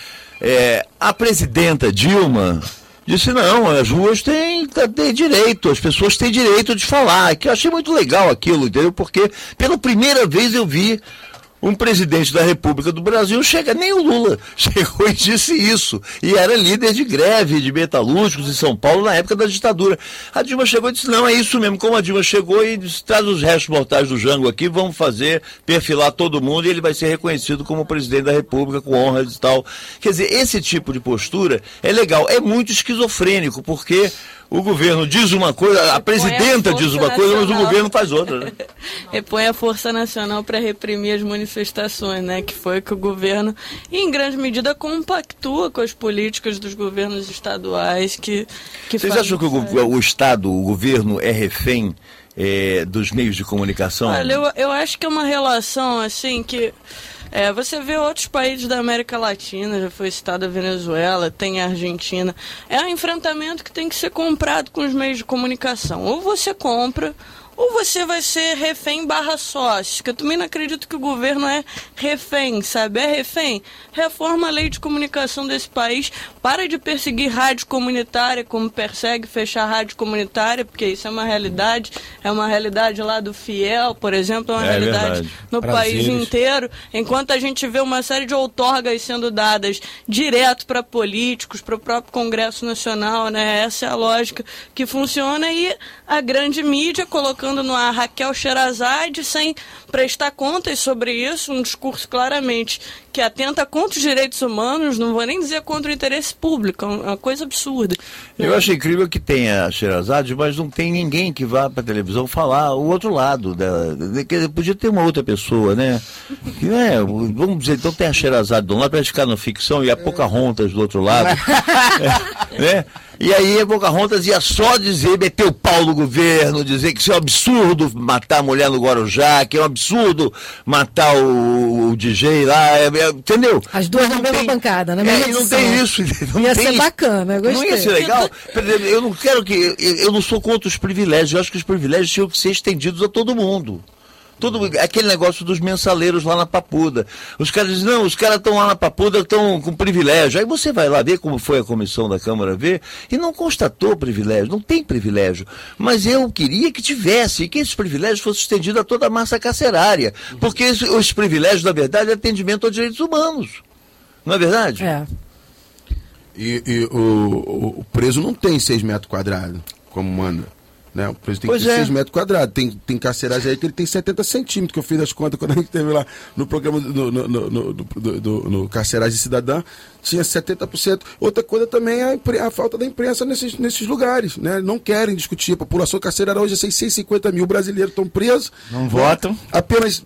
a presidenta Dilma disse, não, as ruas têm direito, as pessoas têm direito de falar, que eu achei muito legal aquilo, entendeu? Porque pela primeira vez eu vi um presidente da República do Brasil nem o Lula chegou e disse isso, e era líder de greve de metalúrgicos em São Paulo na época da ditadura. A Dilma chegou e disse, não, é isso mesmo, como a Dilma chegou e disse, traz os restos mortais do Jango aqui, vamos perfilar todo mundo e ele vai ser reconhecido como presidente da República com honras e tal. Quer dizer, esse tipo de postura é legal, é muito esquizofrênico, porque o governo diz uma coisa, a presidenta diz uma coisa, mas o governo faz outra, né? Repõe a Força Nacional para reprimir as manifestações, né? Que foi que o governo, em grande medida, compactua com as políticas dos governos estaduais que Vocês acham que o Estado, o governo é refém dos meios de comunicação? Olha, eu acho que é uma relação assim que... você vê outros países da América Latina, já foi citada a Venezuela, tem a Argentina. É um enfrentamento que tem que ser comprado com os meios de comunicação. Ou você compra, ou você vai ser refém / sócio, que eu também não acredito que o governo é refém, sabe? É refém. Reforma a lei de comunicação desse país, para de perseguir rádio comunitária como persegue fechar rádio comunitária, porque isso é uma realidade lá do Fiel, por exemplo, é uma realidade no país inteiro, enquanto a gente vê uma série de outorgas sendo dadas direto para políticos, para o próprio Congresso Nacional, né? Essa é a lógica que funciona, e a grande mídia colocando no ar Raquel Sherazade sem prestar contas sobre isso, um discurso claramente que atenta contra os direitos humanos, não vou nem dizer contra o interesse público, é uma coisa absurda. Eu acho incrível que tenha a Sherazade, mas não tem ninguém que vá para a televisão falar o outro lado dela. Podia ter uma outra pessoa, né? Que, vamos dizer, então tem a Sherazade de um lado para ficar na ficção e a Pocahontas do outro lado. Né? E aí a Pocahontas ia só meter o pau no governo, dizer que isso é um absurdo matar a mulher no Guarujá, que é um absurdo matar o DJ lá, entendeu? As duas na mesma bancada, na mesma edição. Não tem isso. Não ia tem ser isso. Bacana, eu gostei. Não ia ser legal? Eu não quero que... Eu não sou contra os privilégios, eu acho que os privilégios tinham que ser estendidos a todo mundo. Aquele negócio dos mensaleiros lá na Papuda. Os caras dizem, não, os caras estão lá na Papuda, estão com privilégio. Aí você vai lá ver como foi a comissão da Câmara ver, e não constatou privilégio, não tem privilégio. Mas eu queria que tivesse, e que esses privilégios fossem estendidos a toda a massa carcerária. Porque os privilégios, na verdade, é atendimento aos direitos humanos. Não é verdade? É. E o preso não tem 6 metros quadrados, como manda. Né? O preso tem que ter 6 metros quadrados. Tem carceragem aí que ele tem 70 centímetros, que eu fiz as contas quando a gente teve lá no programa no Carceragem Cidadã, tinha 70%. Outra coisa também é a falta da imprensa nesses lugares. Né? Não querem discutir. A população carcerária hoje é 650 mil brasileiros estão presos. Não votam. Apenas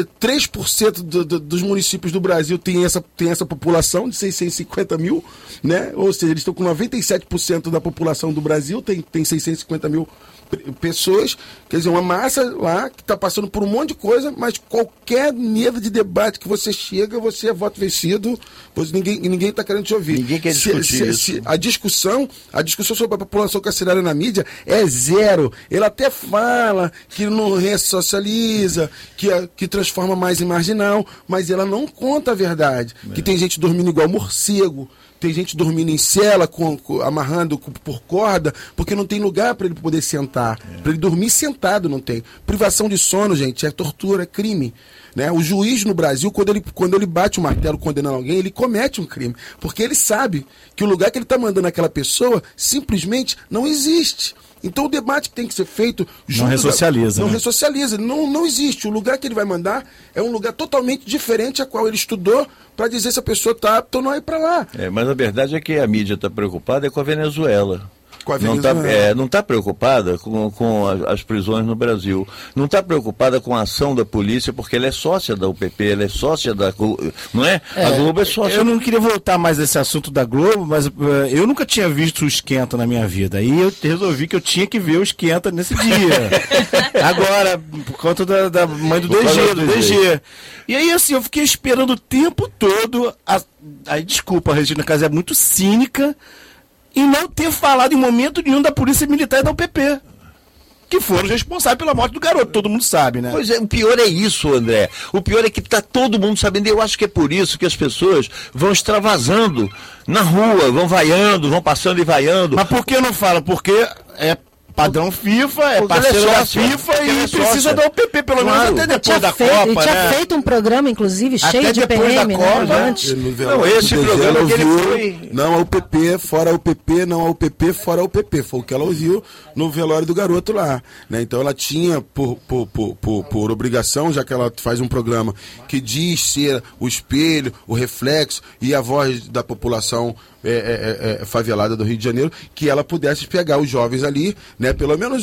3% dos municípios do Brasil tem essa população de 650 mil. Né? Ou seja, eles estão com 97% da população do Brasil, tem 650 mil pessoas, quer dizer, uma massa lá que está passando por um monte de coisa, mas qualquer nível de debate que você chega, você é voto vencido, ninguém está querendo te ouvir. Ninguém quer discutir isso. A discussão sobre a população carcerária na mídia é zero. Ele até fala que não ressocializa, que transforma mais em marginal, mas ela não conta a verdade. Que tem gente dormindo igual morcego, tem gente dormindo em cela, amarrando por corda, porque não tem lugar para ele poder sentar. Para ele dormir sentado não tem. Privação de sono, gente, é tortura, é crime. Né? O juiz no Brasil, quando ele bate o martelo condenando alguém, ele comete um crime. Porque ele sabe que o lugar que ele está mandando aquela pessoa simplesmente não existe. Então o debate que tem que ser feito... Não ressocializa. Não ressocializa. Não existe. O lugar que ele vai mandar é um lugar totalmente diferente a qual ele estudou para dizer se a pessoa está apta ou não a ir para lá. Mas a verdade é que a mídia está preocupada com a Venezuela. Não está preocupada com as prisões no Brasil. Não está preocupada com a ação da polícia, porque ela é sócia da UPP, ela é sócia da... Não é? A Globo é sócia. Eu não queria voltar mais nesse assunto da Globo, mas eu nunca tinha visto o Esquenta na minha vida. Aí eu resolvi que eu tinha que ver o Esquenta nesse dia. Agora, por conta da mãe do DG. E aí, assim, eu fiquei esperando o tempo todo. Aí, desculpa, a Regina Casé é muito cínica e não ter falado em momento nenhum da Polícia Militar e da UPP, que foram os responsáveis pela morte do garoto, todo mundo sabe, né? Pois é, o pior é isso, André. O pior é que está todo mundo sabendo. Eu acho que é por isso que as pessoas vão extravasando na rua, vão vaiando, vão passando e vaiando. Mas por que não fala? Porque é padrão FIFA, é parceiro da FIFA e precisa da UPP, pelo menos até depois da Copa, ele tinha feito um programa, inclusive, cheio de PM, né? Não, esse programa que ele foi... Não a UPP, fora a UPP, não a UPP, fora a UPP. Foi o que ela ouviu no velório do garoto lá. Né? Então ela tinha, por obrigação, já que ela faz um programa que diz ser o espelho, o reflexo e a voz da população favelada do Rio de Janeiro, que ela pudesse pegar os jovens ali, né, pelo menos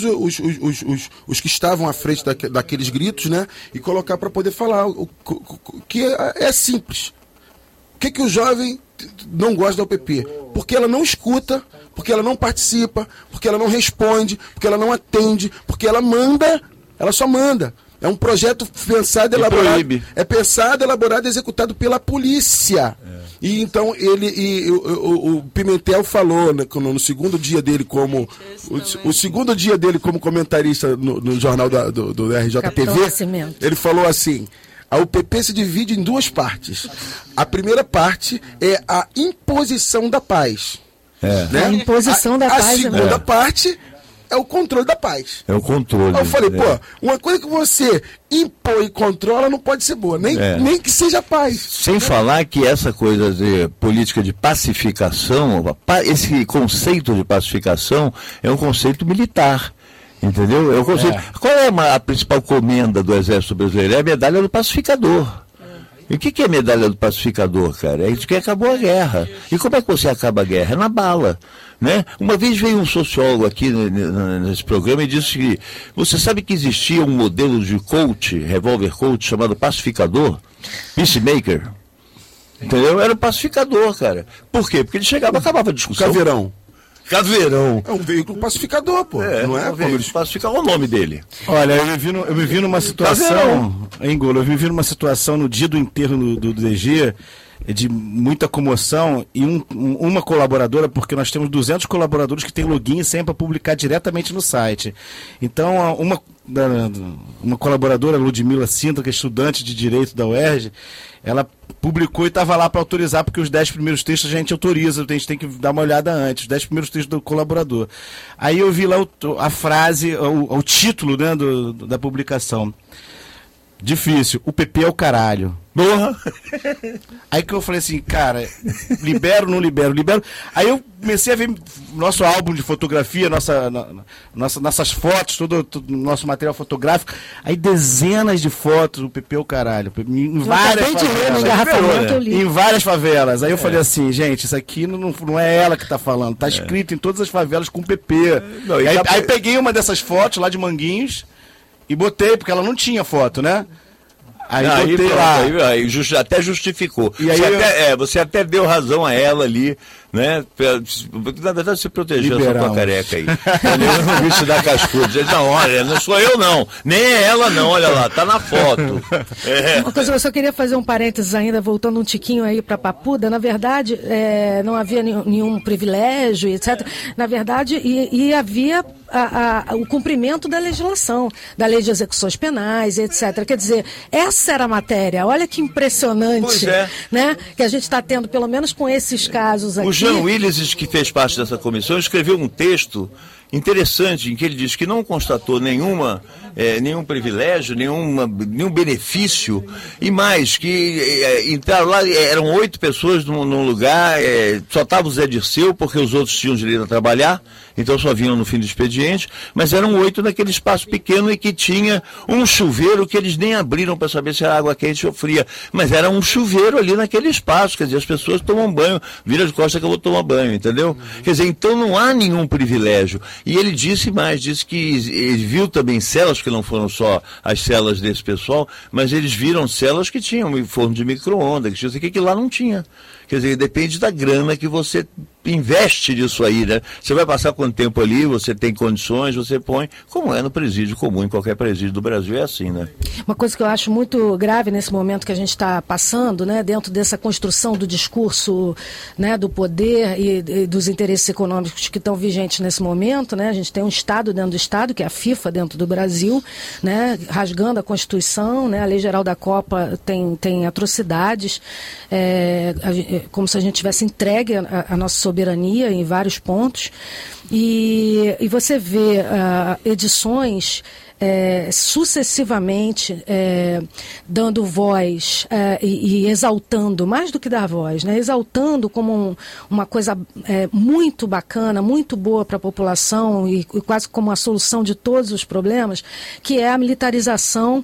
os que estavam à frente daqueles gritos, né, e colocar para poder falar que é simples. Por que o jovem não gosta da UPP? Porque ela não escuta, porque ela não participa, porque ela não responde, porque ela não atende, porque ela manda, ela só manda. É um projeto pensado, elaborado e executado pela polícia. E então o Pimentel falou, né, no segundo dia dele como o segundo dia dele como comentarista no jornal do RJTV, ele falou assim: a UPP se divide em duas partes. A primeira parte é a imposição da paz. Né? A imposição da paz. A segunda parte é o controle da paz. É o controle. Aí eu falei, uma coisa que você impõe e controla não pode ser boa, nem que seja paz. Sem falar que essa coisa de política de pacificação, esse conceito de pacificação é um conceito militar. Entendeu? É um conceito. Qual é a principal comenda do Exército Brasileiro? É a medalha do pacificador. E o que é medalha do pacificador, cara? É isso que acabou a guerra. E como é que você acaba a guerra? É na bala, né? Uma vez veio um sociólogo aqui nesse programa e disse que você sabe que existia um modelo de coach, revólver coach, chamado pacificador, peacemaker. Entendeu? Era um pacificador, cara. Por quê? Porque ele chegava e acabava a discussão. Caveirão. É um veículo pacificador, pô. Não é? Um veículo pacificador. Olha o nome dele. Olha, eu me vi numa situação, Golo, eu me vi numa situação no dia do enterro do DG, de muita comoção, e uma colaboradora, porque nós temos 200 colaboradores que têm login sempre para publicar diretamente no site. Então, uma colaboradora, Ludmila Sintra, que é estudante de Direito da UERJ, ela publicou e estava lá para autorizar, porque os 10 primeiros textos a gente autoriza, a gente tem que dar uma olhada antes, os 10 primeiros textos do colaborador. Aí eu vi lá a frase, o título, né, da publicação. Difícil, o PP é o caralho. Porra! Aí que eu falei assim, cara, libero, não libero, libero. Aí eu comecei a ver nosso álbum de fotografia, nossas fotos, todo nosso material fotográfico. Aí dezenas de fotos do PP é o caralho. Em várias favelas. Em várias favelas. Aí eu falei assim, gente, isso aqui não é ela que tá falando. Tá escrito em todas as favelas com PP. Aí peguei uma dessas fotos lá de Manguinhos e botei, porque ela não tinha foto, né? Aí botei lá. Aí até justificou. E aí você até deu razão a ela ali, né? Na verdade, você protegeu essa tua careca aí. Eu não vi te dar cascudo. Não, olha, não sou eu não. Nem é ela não, olha lá, tá na foto. Uma coisa, eu só queria fazer um parênteses ainda, voltando um tiquinho aí para Papuda. Na verdade, não havia nenhum privilégio, etc. Na verdade, havia o cumprimento da legislação, da lei de execuções penais, etc. Quer dizer, essa era a matéria. Olha que impressionante, né? Que a gente está tendo, pelo menos com esses casos aqui. O Jean Willis, que fez parte dessa comissão, escreveu um texto interessante em que ele diz que não constatou nenhum privilégio, nenhum benefício, e mais, que entraram lá, eram 8 pessoas num lugar, só estava o Zé Dirceu, porque os outros tinham direito a trabalhar, então só vinham no fim do expediente, mas eram 8 naquele espaço pequeno e que tinha um chuveiro que eles nem abriram para saber se era água quente ou fria, mas era um chuveiro ali naquele espaço, quer dizer, as pessoas tomam banho, vira de costas que eu vou tomar banho, entendeu? Quer dizer, então não há nenhum privilégio. E ele disse que ele viu também celas, que não foram só as celas desse pessoal, mas eles viram celas que tinham forno de micro-ondas, que lá não tinha. Quer dizer, depende da grana que você investe nisso aí, né? Você vai passar quanto tempo ali, você tem condições, você põe, como é no presídio comum, em qualquer presídio do Brasil é assim, né? Uma coisa que eu acho muito grave nesse momento que a gente está passando, né, dentro dessa construção do discurso, né, do poder e dos interesses econômicos que estão vigentes nesse momento, né? A gente tem um Estado dentro do Estado, que é a FIFA dentro do Brasil, né, rasgando a Constituição, né? A Lei Geral da Copa tem atrocidades, como se a gente tivesse entregue a nossa soberania em vários pontos, e você vê edições sucessivamente dando voz e exaltando, mais do que dar voz, né? Exaltando como uma coisa muito bacana, muito boa para a população e quase como a solução de todos os problemas, que é a militarização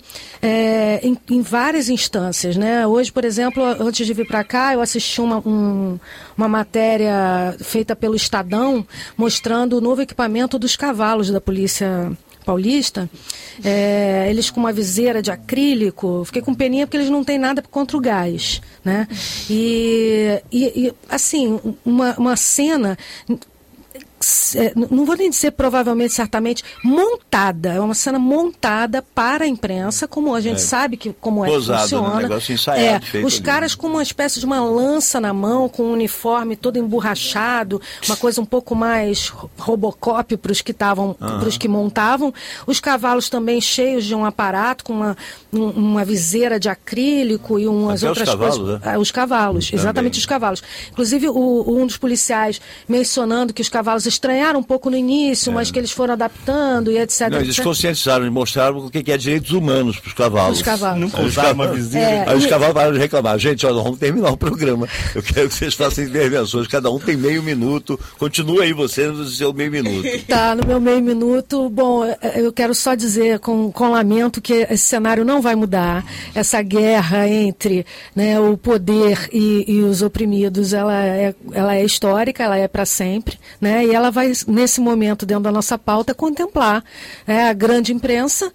em várias instâncias, né? Hoje, por exemplo, antes de vir para cá, eu assisti uma matéria feita pelo Estadão mostrando o novo equipamento dos cavalos da Polícia Paulista, eles com uma viseira de acrílico, fiquei com peninha porque eles não têm nada contra o gás, né? E assim, uma cena não vou nem dizer provavelmente, certamente, montada. É uma cena montada para a imprensa, como a gente sabe como Posado, que funciona. Né? Um negócio ensaiado, os caras com uma espécie de uma lança na mão, com um uniforme todo emborrachado, uma coisa um pouco mais Robocop para os que estavam, para os que montavam. Os cavalos também cheios de um aparato, com uma viseira de acrílico e umas outras coisas. Os cavalos, exatamente os cavalos. Inclusive, um dos policiais mencionando que os cavalos estranharam um pouco no início, mas que eles foram adaptando e etc. Não, eles conscientizaram e mostraram o que é direitos humanos para os cavalos. Os cavalos. Nunca usaram uma viseira. Aí os cavalos pararam de reclamar. Gente, nós vamos terminar o programa. Eu quero que vocês façam intervenções. Cada um tem meio minuto. Continua aí você no seu meio minuto. Tá, no meu meio minuto. Bom, eu quero só dizer com lamento que esse cenário não vai mudar. Essa guerra entre, né, o poder e os oprimidos, ela é histórica, ela é para sempre, né? E ela vai, nesse momento, dentro da nossa pauta, contemplar a grande imprensa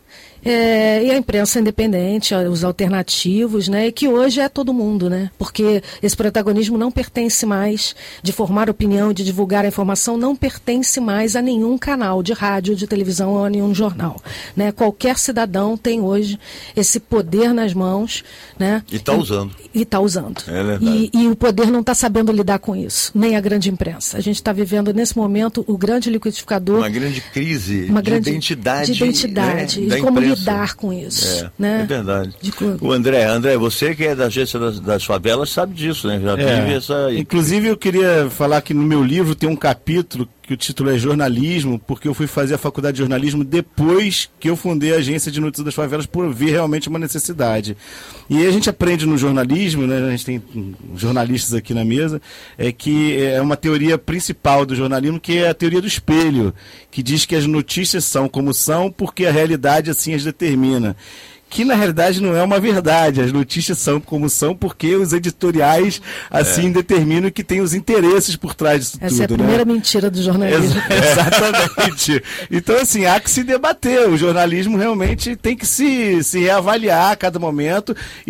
e a imprensa independente, os alternativos, né? E que hoje é todo mundo, né? Porque esse protagonismo não pertence mais, de formar opinião, de divulgar a informação, não pertence mais a nenhum canal de rádio, de televisão ou a nenhum jornal, né? Qualquer cidadão tem hoje esse poder nas mãos, né? E está usando. E está usando. É verdade. E o poder não está sabendo lidar com isso, nem a grande imprensa. A gente está vivendo, nesse momento, o grande liquidificador... Uma grande crise de identidade. De identidade, né, de como lidar com isso. Né? É verdade. O André, você que é da agência das favelas, sabe disso, né? Já teve essa... Inclusive, eu queria falar que no meu livro tem um capítulo que o título é Jornalismo, porque eu fui fazer a faculdade de jornalismo depois que eu fundei a agência de notícias das favelas, por ver realmente uma necessidade. E aí a gente aprende no jornalismo, né, a gente tem jornalistas aqui na mesa, que é uma teoria principal do jornalismo, que é a teoria do espelho, que diz que as notícias são como são porque a realidade assim as determina. Que na realidade não é uma verdade, as notícias são como são porque os editoriais assim determinam que tem os interesses por trás disso tudo. Essa é a primeira mentira do jornalismo. Exatamente. Então assim, há que se debater, o jornalismo realmente tem que se reavaliar a cada momento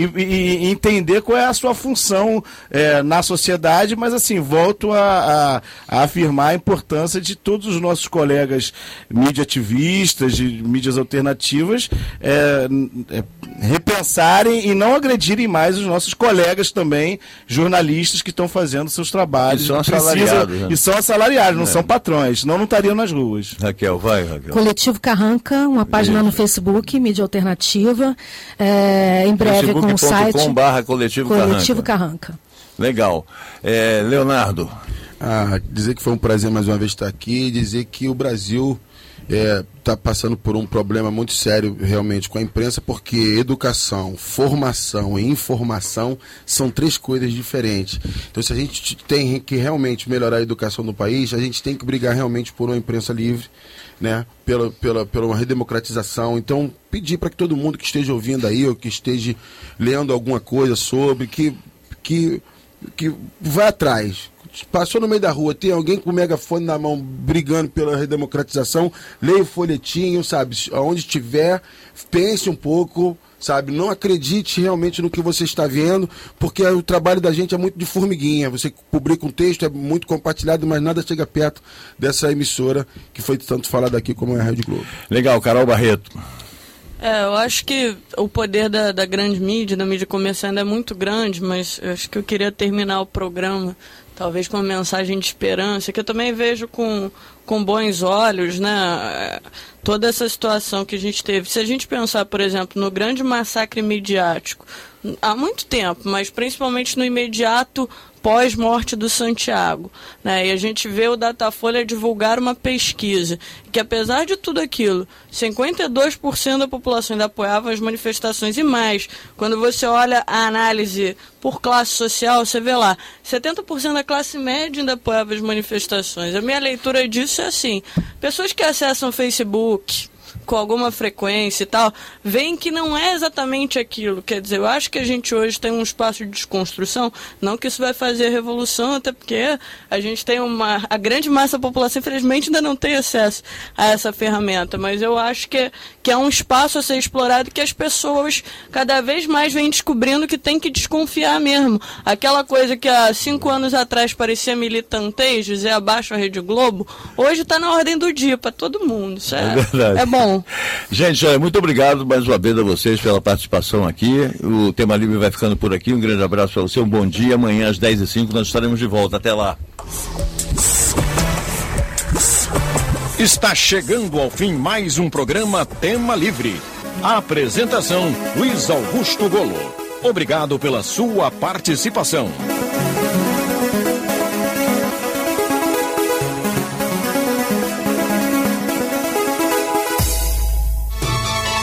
e entender qual é a sua função na sociedade, mas assim, volto a afirmar a importância de todos os nossos colegas mídia-ativistas, de mídias alternativas, repensarem e não agredirem mais os nossos colegas também, jornalistas que estão fazendo seus trabalhos. E são assalariados. Né? E são assalariados, não são patrões, senão não estariam nas ruas. Raquel. Coletivo Carranca, uma página no Facebook, mídia alternativa, em breve com o site Coletivo Carranca. Legal. Leonardo. Dizer que foi um prazer mais uma vez estar aqui, dizer que o Brasil está passando por um problema muito sério realmente com a imprensa, porque educação, formação e informação são três coisas diferentes. Então, se a gente tem que realmente melhorar a educação do país, a gente tem que brigar realmente por uma imprensa livre, né? Pela uma redemocratização. Então, pedir para que todo mundo que esteja ouvindo aí, ou que esteja lendo alguma coisa sobre, que vá atrás. Passou no meio da rua, tem alguém com o megafone na mão brigando pela redemocratização, leia o folhetinho, sabe? Aonde estiver, pense um pouco, sabe? Não acredite realmente no que você está vendo, porque o trabalho da gente é muito de formiguinha. Você publica um texto, é muito compartilhado, mas nada chega perto dessa emissora que foi tanto falada aqui como é a Rede Globo. Legal, Carol Barreto. Eu acho que o poder da grande mídia, da mídia comercial ainda é muito grande, mas eu acho que eu queria terminar o programa talvez com uma mensagem de esperança, que eu também vejo com bons olhos, né, toda essa situação que a gente teve. Se a gente pensar, por exemplo, no grande massacre midiático, há muito tempo, mas principalmente no imediato pós-morte do Santiago, né? E a gente vê o Datafolha divulgar uma pesquisa que, apesar de tudo aquilo, 52% da população ainda apoiava as manifestações, e mais, quando você olha a análise por classe social, você vê lá, 70% da classe média ainda apoiava as manifestações. A minha leitura disso é assim: pessoas que acessam Facebook, com alguma frequência e tal, veem que não é exatamente aquilo. Quer dizer, eu acho que a gente hoje tem um espaço de desconstrução, não que isso vai fazer revolução, até porque a gente tem a grande massa da população, infelizmente, ainda não tem acesso a essa ferramenta, mas eu acho que é um espaço a ser explorado, que as pessoas cada vez mais vêm descobrindo que tem que desconfiar mesmo. Aquela coisa que há 5 anos atrás parecia militantez, dizer abaixo a Rede Globo, hoje está na ordem do dia para todo mundo. Isso é bom. Gente, muito obrigado mais uma vez a vocês pela participação aqui. O Tema Livre vai ficando por aqui. Um grande abraço para você, um bom dia. Amanhã às 10h05 nós estaremos de volta. Até lá. Está chegando ao fim mais um programa Tema Livre. A apresentação, Luiz Augusto Golo. Obrigado pela sua participação.